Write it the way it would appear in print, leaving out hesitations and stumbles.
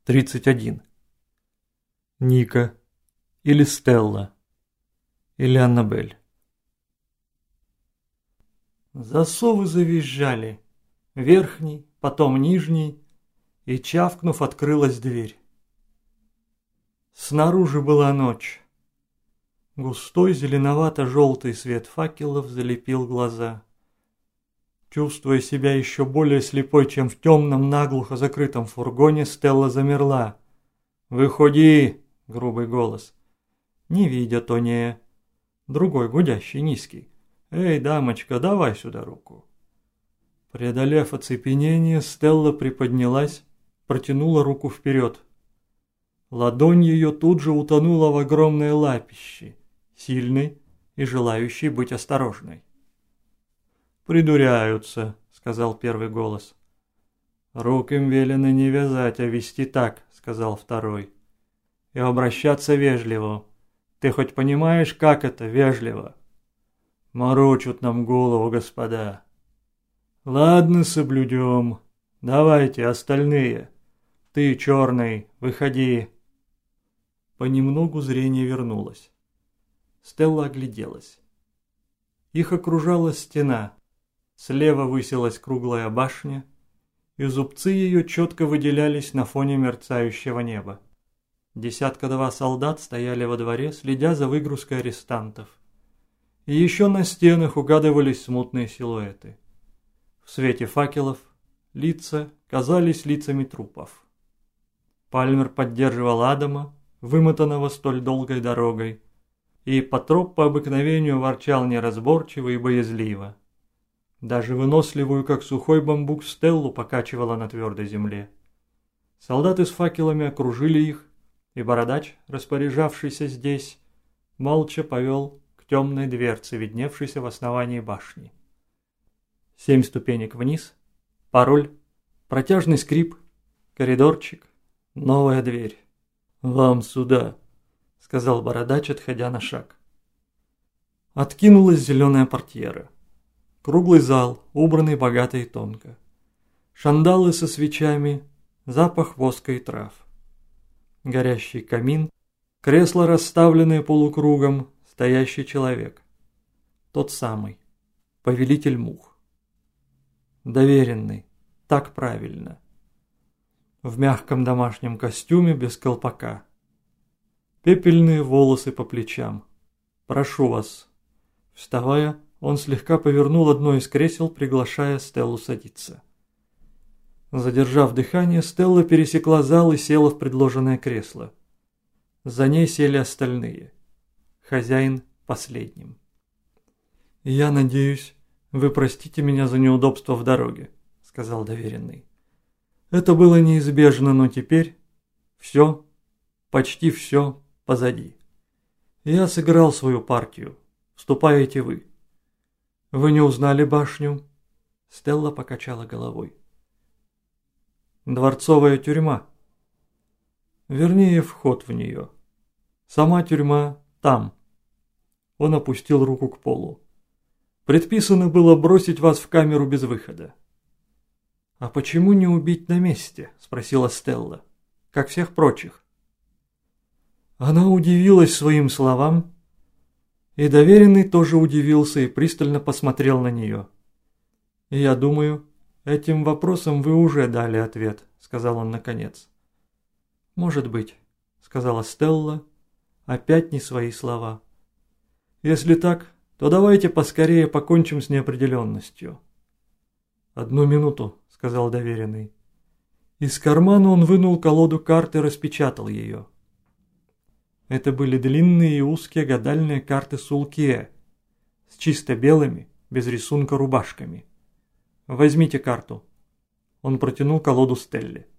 31. Ника. Или Стелла. Или Аннабель. Засовы завизжали. Верхний, потом нижний, и, чавкнув, открылась дверь. Снаружи была ночь. Густой зеленовато-желтый свет факелов залепил глаза. Чувствуя себя еще более слепой, чем в темном, наглухо закрытом фургоне, Стелла замерла. «Выходи!» — грубый голос. Не видя Тонея. Другой, гудящий, низкий. «Эй, дамочка, давай сюда руку!» Преодолев оцепенение, Стелла приподнялась, протянула руку вперед. Ладонь ее тут же утонула в огромной лапище, сильной и желающей быть осторожной. «Придуряются», — сказал первый голос. «Рук им велено не вязать, а вести так», — сказал второй. «И обращаться вежливо. Ты хоть понимаешь, как это вежливо?» «Морочат нам голову, господа». «Ладно, соблюдем. Давайте, остальные. Ты, черный, выходи». Понемногу зрение вернулось. Стелла огляделась. Их окружала стена. Слева высилась круглая башня, и зубцы ее четко выделялись на фоне мерцающего неба. 1-2 солдат стояли во дворе, следя за выгрузкой арестантов. И еще на стенах угадывались смутные силуэты. В свете факелов лица казались лицами трупов. Пальмер поддерживал Адама, вымотанного столь долгой дорогой, и Патроп по обыкновению ворчал неразборчиво и боязливо. Даже выносливую, как сухой бамбук, Стеллу покачивала на твердой земле. Солдаты с факелами окружили их, и бородач, распоряжавшийся здесь, молча повел к темной дверце, видневшейся в основании башни. 7 ступенек вниз, пароль, протяжный скрип, коридорчик, новая дверь. «Вам сюда», — сказал бородач, отходя на шаг. Откинулась зеленая портьера. Круглый зал, убранный богато и тонко. Шандалы со свечами, запах воска и трав. Горящий камин, кресла, расставленные полукругом, стоящий человек. Тот самый, повелитель мух. Доверенный, так правильно. В мягком домашнем костюме без колпака. Пепельные волосы по плечам. «Прошу вас». Вставая, он слегка повернул одно из кресел, приглашая Стеллу садиться. Задержав дыхание, Стелла пересекла зал и села в предложенное кресло. За ней сели остальные. Хозяин последним. «Я надеюсь, вы простите меня за неудобство в дороге», — сказал доверенный. «Это было неизбежно, но теперь все, почти все позади. Я сыграл свою партию. Вступаете вы». «Вы не узнали башню?» Стелла покачала головой. «Дворцовая тюрьма. Вернее, вход в нее. Сама тюрьма там». Он опустил руку к полу. «Предписано было бросить вас в камеру без выхода». «А почему не убить на месте?» – спросила Стелла. «Как всех прочих». Она удивилась своим словам, и доверенный тоже удивился и пристально посмотрел на нее. «Я думаю, этим вопросом вы уже дали ответ», – сказал он наконец. «Может быть», – сказала Стелла, опять не свои слова. «Если так, то давайте поскорее покончим с неопределенностью». «Одну минуту», – сказал доверенный. Из кармана он вынул колоду карт и распечатал ее. Это были длинные и узкие гадальные карты Сулкие, с чисто белыми, без рисунка рубашками. «Возьмите карту». Он протянул колоду Стелле.